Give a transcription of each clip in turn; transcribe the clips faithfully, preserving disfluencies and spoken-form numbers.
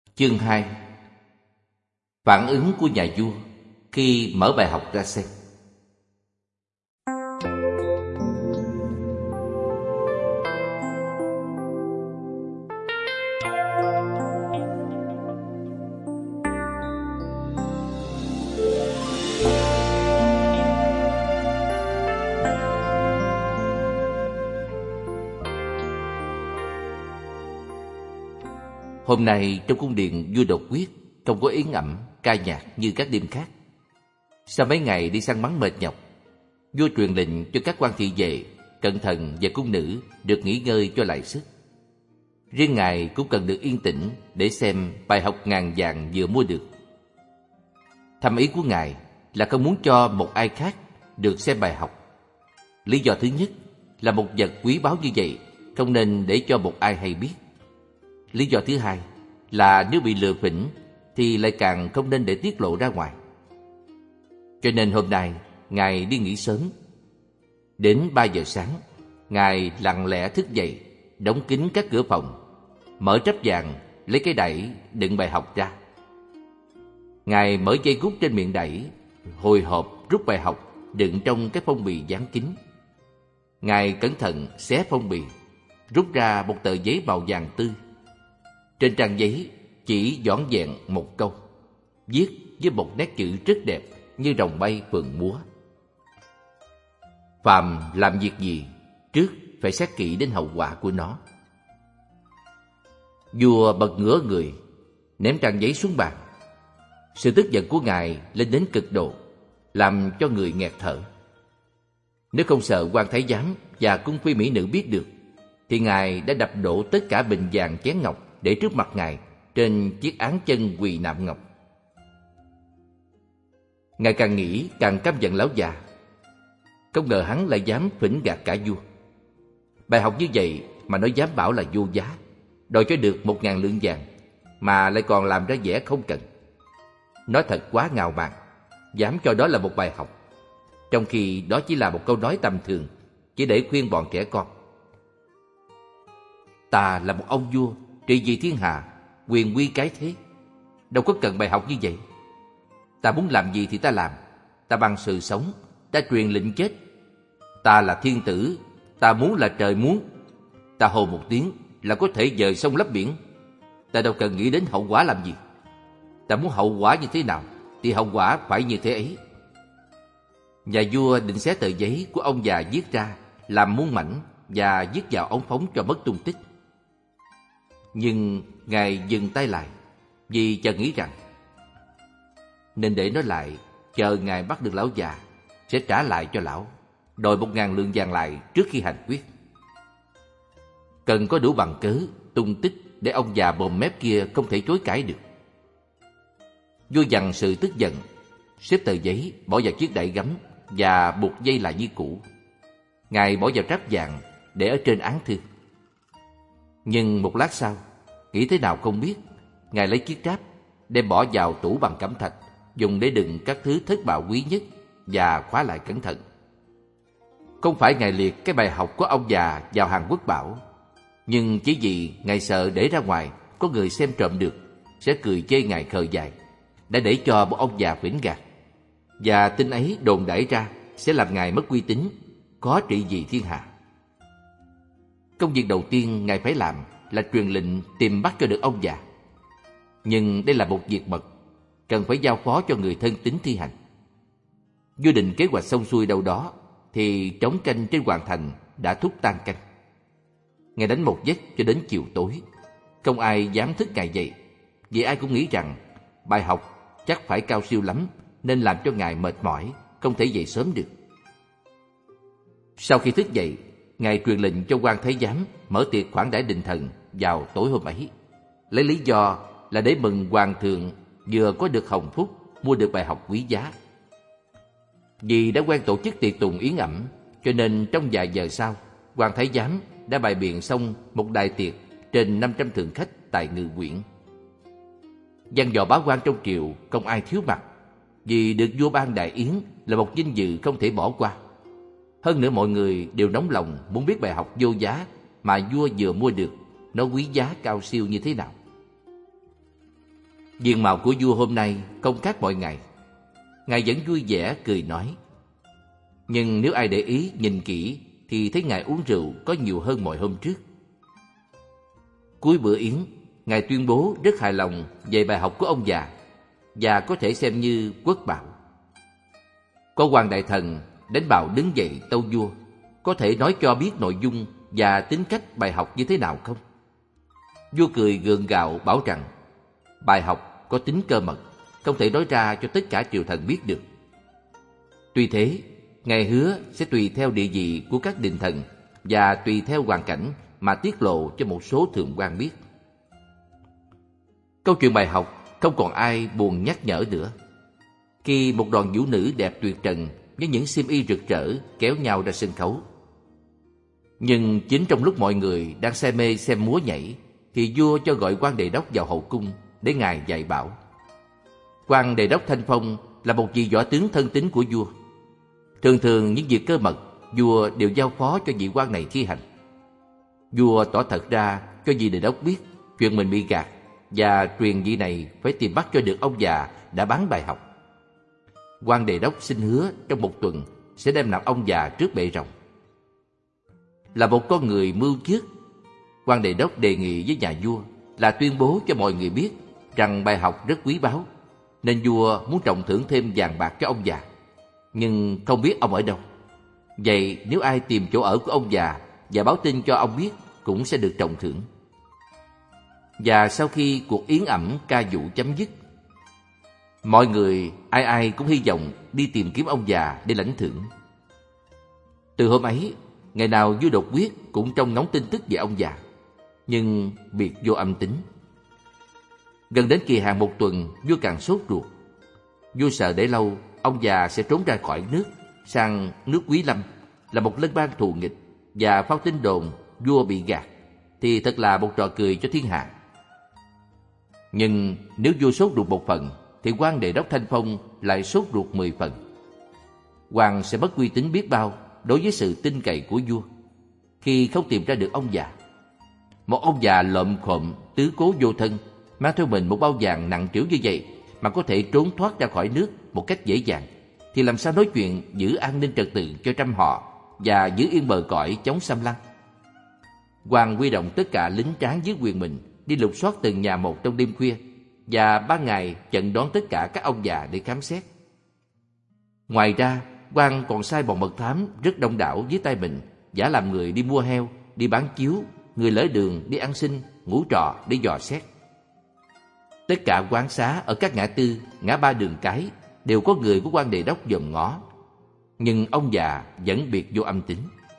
Chương hai. Phản ứng của nhà vua khi mở bài học ra xem. Hôm nay trong cung điện vua đột quyết không có yến ẩm, ca nhạc như các đêm khác. Sau mấy ngày đi săn bắn mệt nhọc, vua truyền lệnh cho các quan thị vệ, cận thần và cung nữ được nghỉ ngơi cho lại sức. Riêng ngài cũng cần được yên tĩnh để xem bài học ngàn vàng vừa mua được. Thâm ý của ngài là không muốn cho một ai khác được xem bài học. Lý do thứ nhất là một vật quý báu như vậy không nên để cho một ai hay biết. Lý do thứ hai là nếu bị lừa phỉnh thì lại càng không nên để tiết lộ ra ngoài. Cho nên hôm nay ngài đi nghỉ sớm. Đến ba giờ sáng, ngài lặng lẽ thức dậy, đóng kín các cửa phòng, mở trắp vàng, lấy cái đẩy đựng bài học ra. Ngài mở dây cút trên miệng đẩy, hồi hộp rút bài học đựng trong cái phong bì dán kín. Ngài cẩn thận xé phong bì, rút ra một tờ giấy màu vàng tươi. Trên trang giấy chỉ vỏn vẹn một câu, viết với một nét chữ rất đẹp như rồng bay phượng múa. Phàm làm việc gì, trước phải xét kỹ đến hậu quả của nó. Vua bật ngửa người, ném trang giấy xuống bàn. Sự tức giận của ngài lên đến cực độ, làm cho người nghẹt thở. Nếu không sợ quan thái giám và cung phi mỹ nữ biết được, thì ngài đã đập đổ tất cả bình vàng chén ngọc để trước mặt ngài trên chiếc án chân quỳ nạm ngọc. Ngài càng nghĩ càng căm giận lão già. Không ngờ hắn lại dám phỉnh gạt cả vua. Bài học như vậy mà nó dám bảo là vô giá, đòi cho được một ngàn lượng vàng, mà lại còn làm ra vẻ không cần. Nó thật quá ngạo mạn, dám cho đó là một bài học, trong khi đó chỉ là một câu nói tầm thường, chỉ để khuyên bọn trẻ con. Ta là một ông vua trị vì thiên hạ, quyền uy cái thế, đâu có cần bài học như vậy. Ta muốn làm gì thì ta làm, ta bằng sự sống, ta truyền lệnh chết. Ta là thiên tử, ta muốn là trời muốn. Ta hô một tiếng là có thể dời sông lấp biển. Ta đâu cần nghĩ đến hậu quả làm gì. Ta muốn hậu quả như thế nào thì hậu quả phải như thế ấy. Nhà vua định xé tờ giấy của ông già viết ra làm muôn mảnh và viết vào ống phóng cho mất tung tích. Nhưng ngài dừng tay lại, vì chợt nghĩ rằng nên để nó lại, chờ ngài bắt được lão già sẽ trả lại cho lão, đòi một ngàn lượng vàng lại trước khi hành quyết. Cần có đủ bằng cớ, tung tích để ông già bồm mép kia không thể chối cãi được. Vua dằn sự tức giận, xếp tờ giấy bỏ vào chiếc đậy gấm và buộc dây lại như cũ. Ngài bỏ vào tráp vàng để ở trên án thư. Nhưng một lát sau, nghĩ thế nào không biết, ngài lấy chiếc tráp đem bỏ vào tủ bằng cẩm thạch, dùng để đựng các thứ thất bảo quý nhất và khóa lại cẩn thận. Không phải ngài liệt cái bài học của ông già vào hàng quốc bảo, nhưng chỉ vì ngài sợ để ra ngoài có người xem trộm được, sẽ cười chê ngài khờ dại, đã để cho một ông già phỉnh gạt. Và tin ấy đồn đãi ra sẽ làm ngài mất uy tín, có trị vì thiên hạ. Công việc đầu tiên ngài phải làm là truyền lệnh tìm bắt cho được ông già. Nhưng đây là một việc mật, cần phải giao phó cho người thân tín thi hành. Vua định kế hoạch xong xuôi đâu đó, thì trống canh trên hoàng thành đã thúc tan canh. Ngài đánh một giấc cho đến chiều tối, không ai dám thức ngài dậy, vì ai cũng nghĩ rằng bài học chắc phải cao siêu lắm, nên làm cho ngài mệt mỏi, không thể dậy sớm được. Sau khi thức dậy, ngài truyền lệnh cho quan thái giám mở tiệc khoản đãi đình thần vào tối hôm ấy, lấy lý do là để mừng hoàng thượng vừa có được hồng phúc mua được bài học quý giá. Vì đã quen tổ chức tiệc tùng yến ẩm, cho nên trong vài giờ sau, quan thái giám đã bày biện xong một đại tiệc trên năm trăm thượng khách tại Ngự Quyển. Văn võ bá quan trong triều không ai thiếu mặt, vì được vua ban đại yến là một vinh dự không thể bỏ qua. Hơn nữa mọi người đều nóng lòng muốn biết bài học vô giá mà vua vừa mua được, nó quý giá cao siêu như thế nào. Diện mạo của vua hôm nay không khác mọi ngày. Ngài vẫn vui vẻ cười nói. Nhưng nếu ai để ý nhìn kỹ thì thấy Ngài uống rượu có nhiều hơn mọi hôm trước. Cuối bữa yến, Ngài tuyên bố rất hài lòng về bài học của ông già và có thể xem như quốc bảo. Có quan đại thần đánh bạo đứng dậy tâu vua, có thể nói cho biết nội dung và tính cách bài học như thế nào không? Vua cười gượng gạo bảo rằng bài học có tính cơ mật, không thể nói ra cho tất cả triều thần biết được. Tuy thế, Ngài hứa sẽ tùy theo địa vị của các đình thần và tùy theo hoàn cảnh mà tiết lộ cho một số thượng quan biết. Câu chuyện bài học không còn ai buồn nhắc nhở nữa. Khi một đoàn vũ nữ đẹp tuyệt trần với những xiêm y rực rỡ kéo nhau ra sân khấu. Nhưng chính trong lúc mọi người đang say mê xem múa nhảy thì vua cho gọi quan đề đốc vào hậu cung để Ngài dạy bảo. Quan đề đốc Thanh Phong là một vị võ tướng thân tín của vua. Thường thường những việc cơ mật vua đều giao phó cho vị quan này thi hành. Vua tỏ thật ra cho vị đề đốc biết chuyện mình bị gạt và truyền vị này phải tìm bắt cho được ông già đã bán bài học. Quan đề đốc xin hứa trong một tuần sẽ đem nạp ông già trước bệ rồng. Là một con người mưu trước, quan đề đốc đề nghị với nhà vua là tuyên bố cho mọi người biết rằng bài học rất quý báu, nên vua muốn trọng thưởng thêm vàng bạc cho ông già, nhưng không biết ông ở đâu. Vậy nếu ai tìm chỗ ở của ông già và báo tin cho ông biết cũng sẽ được trọng thưởng. Và sau khi cuộc yến ẩm ca vũ chấm dứt, mọi người ai ai cũng hy vọng đi tìm kiếm ông già để lãnh thưởng. Từ hôm ấy, ngày nào vua Đột Quyết cũng trông ngóng tin tức về ông già, nhưng biệt vô âm tính. Gần đến kỳ hạn một tuần, vua càng sốt ruột. Vua sợ để lâu, ông già sẽ trốn ra khỏi nước, sang nước Quý Lâm, là một lân bang thù nghịch, và phao tin đồn vua bị gạt, thì thật là một trò cười cho thiên hạ. Nhưng nếu vua sốt ruột một phần, thì quan đề đốc Thanh Phong lại sốt ruột mười phần. Hoàng sẽ mất uy tín biết bao đối với sự tin cậy của vua khi không tìm ra được ông già. Một ông già lợm khộm, tứ cố vô thân, mang theo mình một bao vàng nặng trĩu như vậy mà có thể trốn thoát ra khỏi nước một cách dễ dàng, thì làm sao nói chuyện giữ an ninh trật tự cho trăm họ và giữ yên bờ cõi chống xâm lăng? Hoàng huy động tất cả lính tráng dưới quyền mình đi lục soát từng nhà một trong đêm khuya, và ban ngày chặn đón tất cả các ông già để khám xét. Ngoài ra, quan còn sai bọn mật thám rất đông đảo dưới tay mình, giả làm người đi mua heo, đi bán chiếu, người lỡ đường đi ăn xin, ngủ trọ để dò xét. Tất cả quán xá ở các ngã tư, ngã ba đường cái đều có người của quan đề đốc dòm ngó, nhưng ông già vẫn biệt vô âm tính.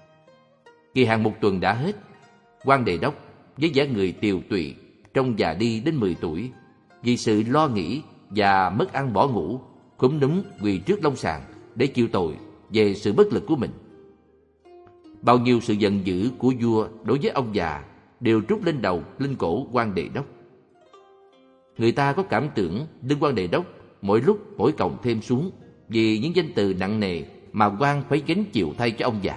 Kỳ hạn một tuần đã hết, quan đề đốc với dáng người tiều tụy, trông già đi đến mười tuổi, vì sự lo nghĩ và mất ăn bỏ ngủ, cúm núm quỳ trước long sàng để chịu tội về sự bất lực của mình. Bao nhiêu sự giận dữ của vua đối với ông già đều trút lên đầu lên cổ quan đề đốc. Người ta có cảm tưởng lưng quan đề đốc mỗi lúc mỗi còng thêm xuống vì những danh từ nặng nề mà quan phải gánh chịu thay cho ông già.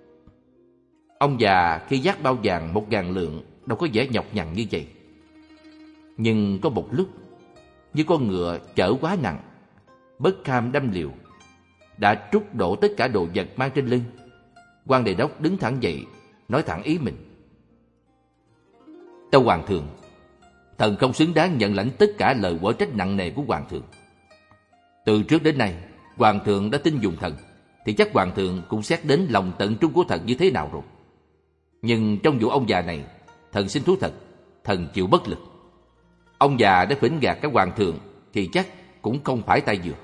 Ông già khi vác bao vàng một ngàn lượng đâu có vẻ nhọc nhằn như vậy. Nhưng có một lúc, như con ngựa chở quá nặng, bất kham đâm liều, đã trút đổ tất cả đồ vật mang trên lưng. Quan đề đốc đứng thẳng dậy, nói thẳng ý mình. Tâu hoàng thượng, thần không xứng đáng nhận lãnh tất cả lời quở trách nặng nề của hoàng thượng. Từ trước đến nay, hoàng thượng đã tin dùng thần, thì chắc hoàng thượng cũng xét đến lòng tận trung của thần như thế nào rồi. Nhưng trong vụ ông già này, thần xin thú thật, thần chịu bất lực. Ông già đã phỉnh gạt các hoàng thượng thì chắc cũng không phải tay vừa.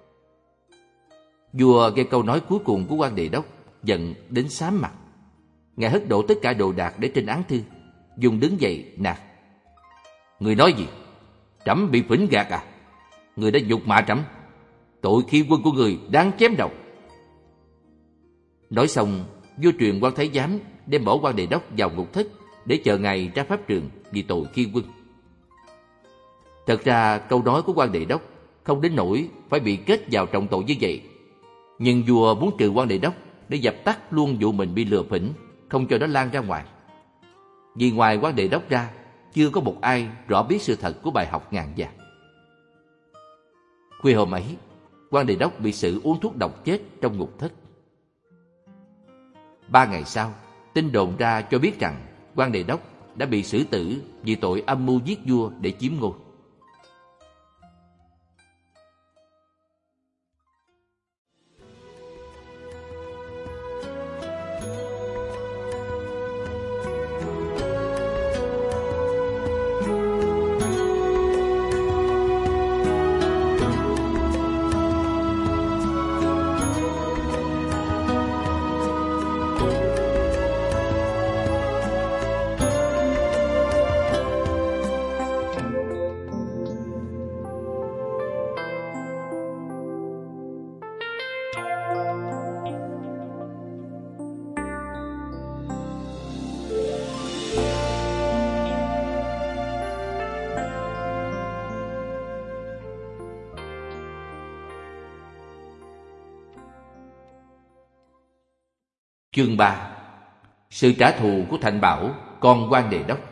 Vua nghe câu nói cuối cùng của quan đề đốc, giận đến xám mặt. Ngài hất đổ tất cả đồ đạc để trên án thư, dùng đứng dậy nạt. Người nói gì? Trẫm bị phỉnh gạt à? Người đã nhục mạ trẫm, tội khi quân của người đáng chém đầu. Nói xong, vua truyền quan thái giám đem bỏ quan đề đốc vào ngục thất để chờ ngày ra pháp trường vì tội khi quân. Thật ra câu nói của quan đề đốc không đến nỗi phải bị kết vào trọng tội như vậy, nhưng vua muốn trừ quan đề đốc để dập tắt luôn vụ mình bị lừa phỉnh, không cho nó lan ra ngoài. Vì ngoài quan đề đốc ra, chưa có một ai rõ biết sự thật của bài học ngàn vàng. Khuya hôm ấy, quan đề đốc bị xử uống thuốc độc chết trong ngục thất. Ba ngày sau, tin đồn ra cho biết rằng quan đề đốc đã bị xử tử vì tội âm mưu giết vua để chiếm ngôi. Chương ba. Sự trả thù của Thành Bảo, con quan đề đốc.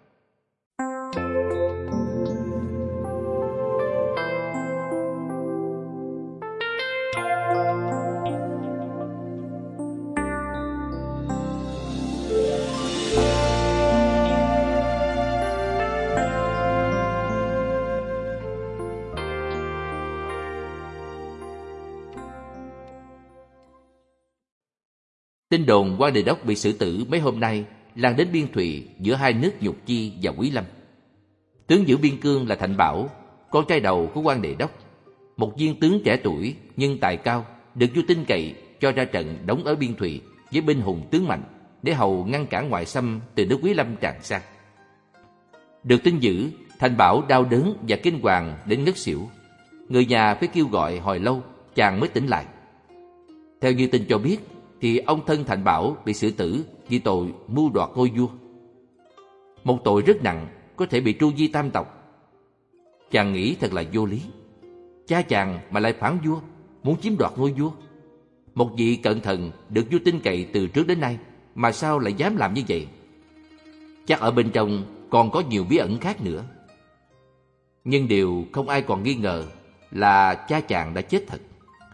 Tin đồn quan đề đốc bị xử tử mấy hôm nay lan đến biên thùy giữa hai nước Nhục Chi và Quý Lâm. Tướng giữ biên cương là Thành Bảo, con trai đầu của quan đề đốc, một viên tướng trẻ tuổi nhưng tài cao, được vua tin cậy cho ra trận đóng ở biên thùy với binh hùng tướng mạnh để hầu ngăn cản ngoại xâm từ nước Quý Lâm tràn sang. Được tin dữ, Thành Bảo đau đớn và kinh hoàng đến ngất xỉu. Người nhà phải kêu gọi hồi lâu chàng mới tỉnh lại. Theo như tin cho biết thì ông thân Thành Bảo bị xử tử vì tội mưu đoạt ngôi vua. Một tội rất nặng, có thể bị tru di tam tộc. Chàng nghĩ thật là vô lý. Cha chàng mà lại phản vua, muốn chiếm đoạt ngôi vua. Một vị cận thần được vua tin cậy từ trước đến nay mà sao lại dám làm như vậy? Chắc ở bên trong còn có nhiều bí ẩn khác nữa. Nhưng điều không ai còn nghi ngờ là cha chàng đã chết thật,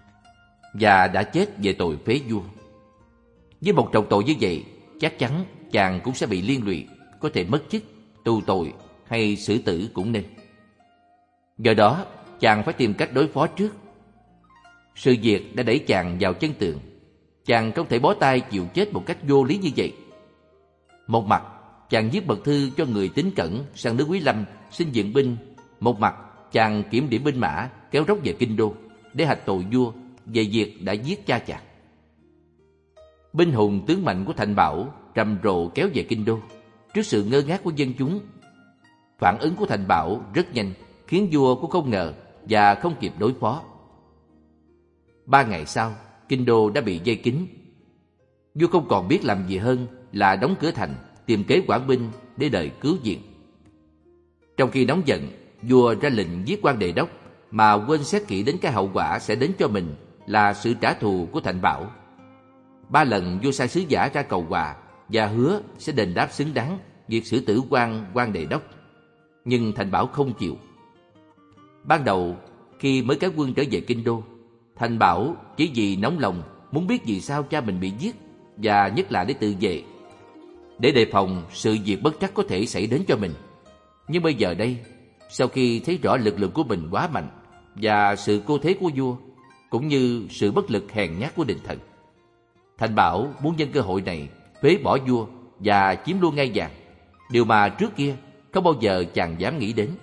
và đã chết về tội phế vua. Với một trọng tội như vậy, chắc chắn chàng cũng sẽ bị liên lụy, có thể mất chức, tù tội hay xử tử cũng nên. Do đó, chàng phải tìm cách đối phó trước. Sự việc đã đẩy chàng vào chân tường. Chàng không thể bó tay chịu chết một cách vô lý như vậy. Một mặt, chàng viết mật thư cho người tín cẩn sang nước Quý Lâm xin viện binh. Một mặt, chàng kiểm điểm binh mã kéo róc về kinh đô để hạch tội vua về việc đã giết cha chàng. Binh hùng tướng mạnh của Thành Bảo rầm rộ kéo về kinh đô. Trước sự ngơ ngác của dân chúng, phản ứng của Thành Bảo rất nhanh, khiến vua cũng không ngờ và không kịp đối phó. Ba ngày sau, kinh đô đã bị vây kín. Vua không còn biết làm gì hơn là đóng cửa thành, tìm kế quản binh để đợi cứu viện. Trong khi nóng giận, vua ra lệnh giết quan đề đốc mà quên xét kỹ đến cái hậu quả sẽ đến cho mình là sự trả thù của Thành Bảo. Ba lần vua sai sứ giả ra cầu hòa và hứa sẽ đền đáp xứng đáng việc xử tử quan quan đề đốc, nhưng Thành Bảo không chịu. Ban đầu khi mới kéo quân trở về kinh đô, Thành Bảo chỉ vì nóng lòng muốn biết vì sao cha mình bị giết, và nhất là để tự vệ, để đề phòng sự việc bất trắc có thể xảy đến cho mình. Nhưng bây giờ đây, sau khi thấy rõ lực lượng của mình quá mạnh và sự cô thế của vua, cũng như sự bất lực hèn nhát của đình thần, Thành Bảo muốn nhân cơ hội này phế bỏ vua và chiếm luôn ngai vàng, điều mà trước kia không bao giờ chàng dám nghĩ đến.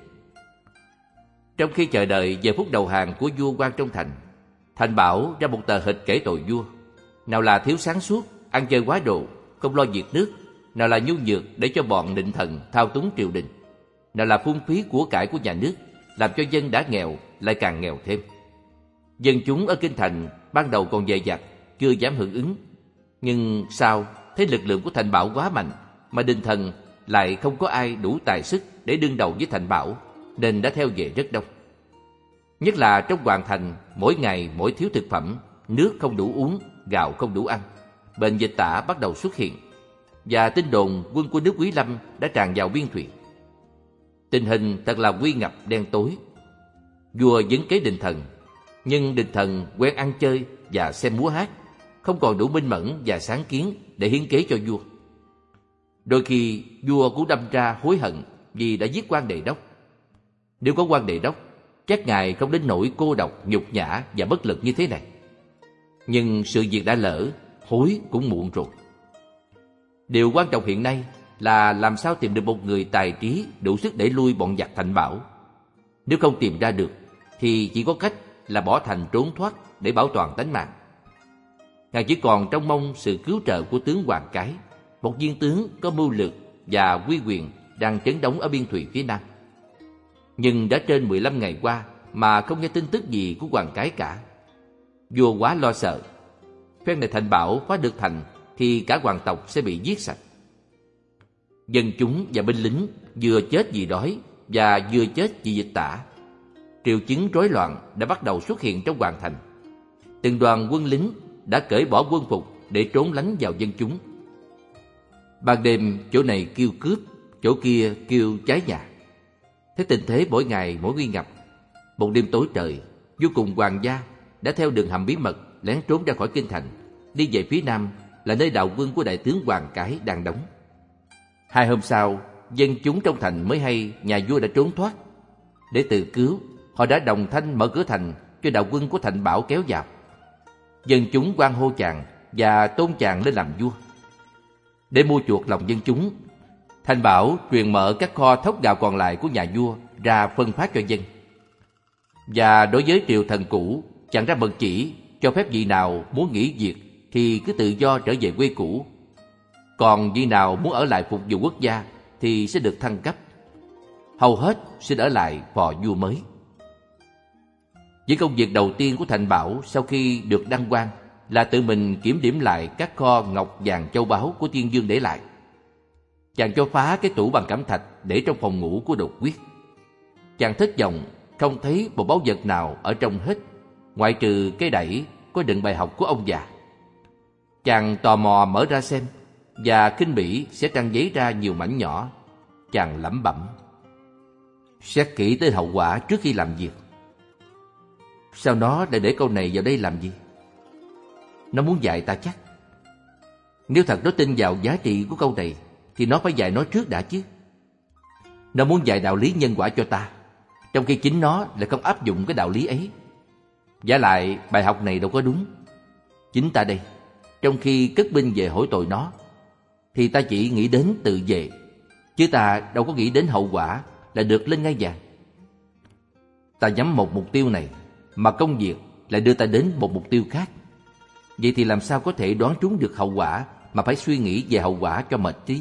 Trong khi chờ đợi giờ phút đầu hàng của vua quan trong thành, Thành Bảo ra một tờ hịch kể tội vua. Nào là thiếu sáng suốt, ăn chơi quá độ, không lo việc nước; nào là nhu nhược để cho bọn định thần thao túng triều đình; nào là phung phí của cải của nhà nước, làm cho dân đã nghèo lại càng nghèo thêm. Dân chúng ở kinh thành ban đầu còn dè dặt, chưa dám hưởng ứng. Nhưng sau thấy lực lượng của Thành Bảo quá mạnh, mà đình thần lại không có ai đủ tài sức để đương đầu với Thành Bảo, nên đã theo về rất đông. Nhất là trong hoàng thành, mỗi ngày mỗi thiếu thực phẩm, nước không đủ uống, gạo không đủ ăn, bệnh dịch tả bắt đầu xuất hiện, và tin đồn quân của nước Quý Lâm đã tràn vào biên thùy. Tình hình thật là nguy ngập đen tối. Vua vấn kế Định Thần, nhưng Định Thần quen ăn chơi và xem múa hát, không còn đủ minh mẫn và sáng kiến để hiến kế cho vua. Đôi khi vua cũng đâm ra hối hận vì đã giết quan Đề Đốc. Nếu có quan Đề Đốc, chắc ngài không đến nỗi cô độc, nhục nhã và bất lực như thế này. Nhưng sự việc đã lỡ, hối cũng muộn rồi. Điều quan trọng hiện nay là làm sao tìm được một người tài trí đủ sức để lui bọn giặc Thành Bảo. Nếu không tìm ra được, thì chỉ có cách là bỏ thành trốn thoát để bảo toàn tánh mạng. Ngài chỉ còn trông mong sự cứu trợ của tướng Hoàng Cái, một viên tướng có mưu lược và uy quyền đang trấn đóng ở biên thùy phía nam. Nhưng đã trên mười lăm ngày qua mà không nghe tin tức gì của Hoàng Cái cả. Vua quá lo sợ. Phen này Thành Bảo phá được thành thì cả hoàng tộc sẽ bị giết sạch. Dân chúng và binh lính vừa chết vì đói và vừa chết vì dịch tả. Triệu chứng rối loạn đã bắt đầu xuất hiện trong hoàng thành. Từng đoàn quân lính đã cởi bỏ quân phục để trốn lánh vào dân chúng. Ban đêm chỗ này kêu cướp, chỗ kia kêu cháy nhà. Thế tình thế mỗi ngày mỗi nguy ngập. Một đêm tối trời, vua cùng hoàng gia đã theo đường hầm bí mật lén trốn ra khỏi kinh thành, đi về phía nam là nơi đạo quân của đại tướng Hoàng Cái đang đóng. Hai hôm sau, dân chúng trong thành mới hay nhà vua đã trốn thoát. Để tự cứu, họ đã đồng thanh mở cửa thành cho đạo quân của Thành Bảo kéo vào. Dân chúng hoan hô chàng và tôn chàng lên làm vua. Để mua chuộc lòng dân chúng, Thành Bảo truyền mở các kho thóc gạo còn lại của nhà vua ra phân phát cho dân. Và đối với triều thần cũ, chàng ra mật chỉ cho phép vị nào muốn nghỉ việc thì cứ tự do trở về quê cũ. Còn vị nào muốn ở lại phục vụ quốc gia thì sẽ được thăng cấp. Hầu hết xin ở lại phò vua mới. Những công việc đầu tiên của Thành Bảo sau khi được đăng quang là tự mình kiểm điểm lại các kho ngọc vàng châu báu của Tiên Dương để lại. Chàng cho phá cái tủ bằng cẩm thạch để trong phòng ngủ của Đột Quyết. Chàng thất vọng không thấy một báu vật nào ở trong hết, ngoại trừ cái đẩy có đựng bài học của ông già. Chàng tò mò mở ra xem, và khinh bỉ sẽ trang giấy ra nhiều mảnh nhỏ. Chàng lẩm bẩm: xét kỹ tới hậu quả trước khi làm việc. Sao nó lại để câu này vào đây làm gì? Nó muốn dạy ta chắc. Nếu thật nó tin vào giá trị của câu này thì nó phải dạy nó trước đã chứ. Nó muốn dạy đạo lý nhân quả cho ta, trong khi chính nó lại không áp dụng cái đạo lý ấy. Vả lại bài học này đâu có đúng. Chính ta đây, trong khi cất binh về hỏi tội nó, thì ta chỉ nghĩ đến tự vệ, chứ ta đâu có nghĩ đến hậu quả là được lên ngai vàng. Ta nhắm một mục tiêu này, mà công việc lại đưa ta đến một mục tiêu khác. Vậy thì làm sao có thể đoán trúng được hậu quả mà phải suy nghĩ về hậu quả cho mệt trí?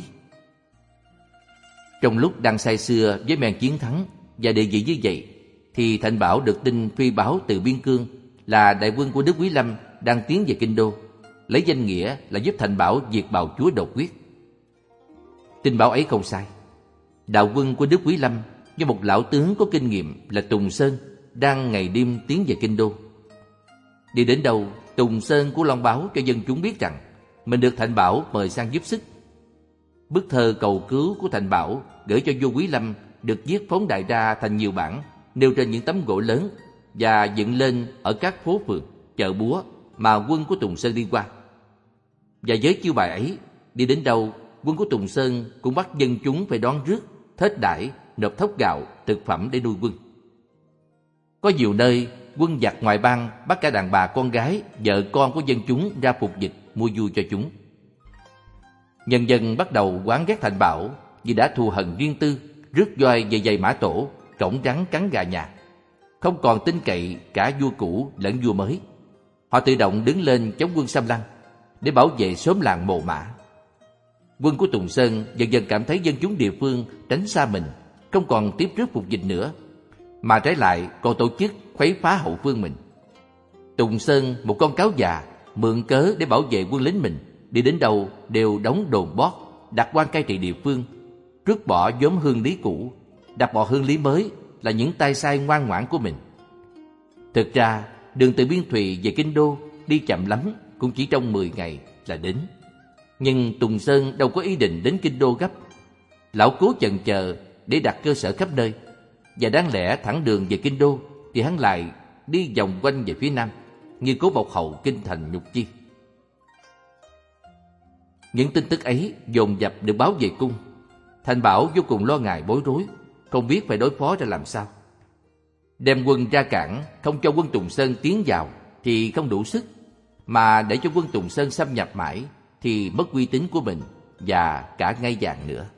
Trong lúc đang say sưa với men chiến thắng và địa vị như vậy, thì Thành Bảo được tin phi báo từ biên cương là đại quân của Đức Quý Lâm đang tiến về kinh đô, lấy danh nghĩa là giúp Thành Bảo diệt bào chúa Đột Quyết. Tin báo ấy không sai. Đạo quân của Đức Quý Lâm do một lão tướng có kinh nghiệm là Tùng Sơn đang ngày đêm tiến về kinh đô. Đi đến đâu, Tùng Sơn của Long báo cho dân chúng biết rằng mình được Thành Bảo mời sang giúp sức. Bức thơ cầu cứu của Thành Bảo gửi cho vua Quý Lâm được viết phóng đại ra thành nhiều bản, nêu trên những tấm gỗ lớn và dựng lên ở các phố phường, chợ búa mà quân của Tùng Sơn đi qua. Và với chiêu bài ấy, đi đến đâu, quân của Tùng Sơn cũng bắt dân chúng phải đón rước, thết đãi, nộp thóc gạo, thực phẩm để nuôi quân. Có nhiều nơi, quân giặc ngoài bang bắt cả đàn bà con gái, vợ con của dân chúng ra phục dịch, mua vui cho chúng. Nhân dân bắt đầu oán ghét Thành Bảo vì đã thù hận riêng tư, rước roi về giày mã tổ, cổng rắn cắn gà nhà, không còn tin cậy cả vua cũ lẫn vua mới. Họ tự động đứng lên chống quân xâm lăng để bảo vệ xóm làng Mồ Mã. Quân của Tùng Sơn dần dần cảm thấy dân chúng địa phương tránh xa mình, không còn tiếp rước phục dịch nữa, mà trái lại còn tổ chức khuấy phá hậu phương mình. Tùng Sơn, một con cáo già, mượn cớ để bảo vệ quân lính mình, đi đến đâu đều đóng đồn bót, đặt quan cai trị địa phương, rước bỏ nhóm hương lý cũ, đặt bỏ hương lý mới là những tay sai ngoan ngoãn của mình. Thực ra, đường từ Biên Thùy về kinh đô đi chậm lắm cũng chỉ trong mười ngày là đến. Nhưng Tùng Sơn đâu có ý định đến kinh đô gấp. Lão cố chần chờ để đặt cơ sở khắp nơi, và đáng lẽ thẳng đường về kinh đô thì hắn lại đi vòng quanh về phía nam, như cố bọc hậu kinh thành Nhục Chi. Những tin tức ấy dồn dập được báo về cung. Thành Bảo vô cùng lo ngại bối rối, không biết phải đối phó ra làm sao. Đem quân ra cản, không cho quân Tùng Sơn tiến vào thì không đủ sức, mà để cho quân Tùng Sơn xâm nhập mãi thì mất uy tín của mình và cả ngai vàng nữa.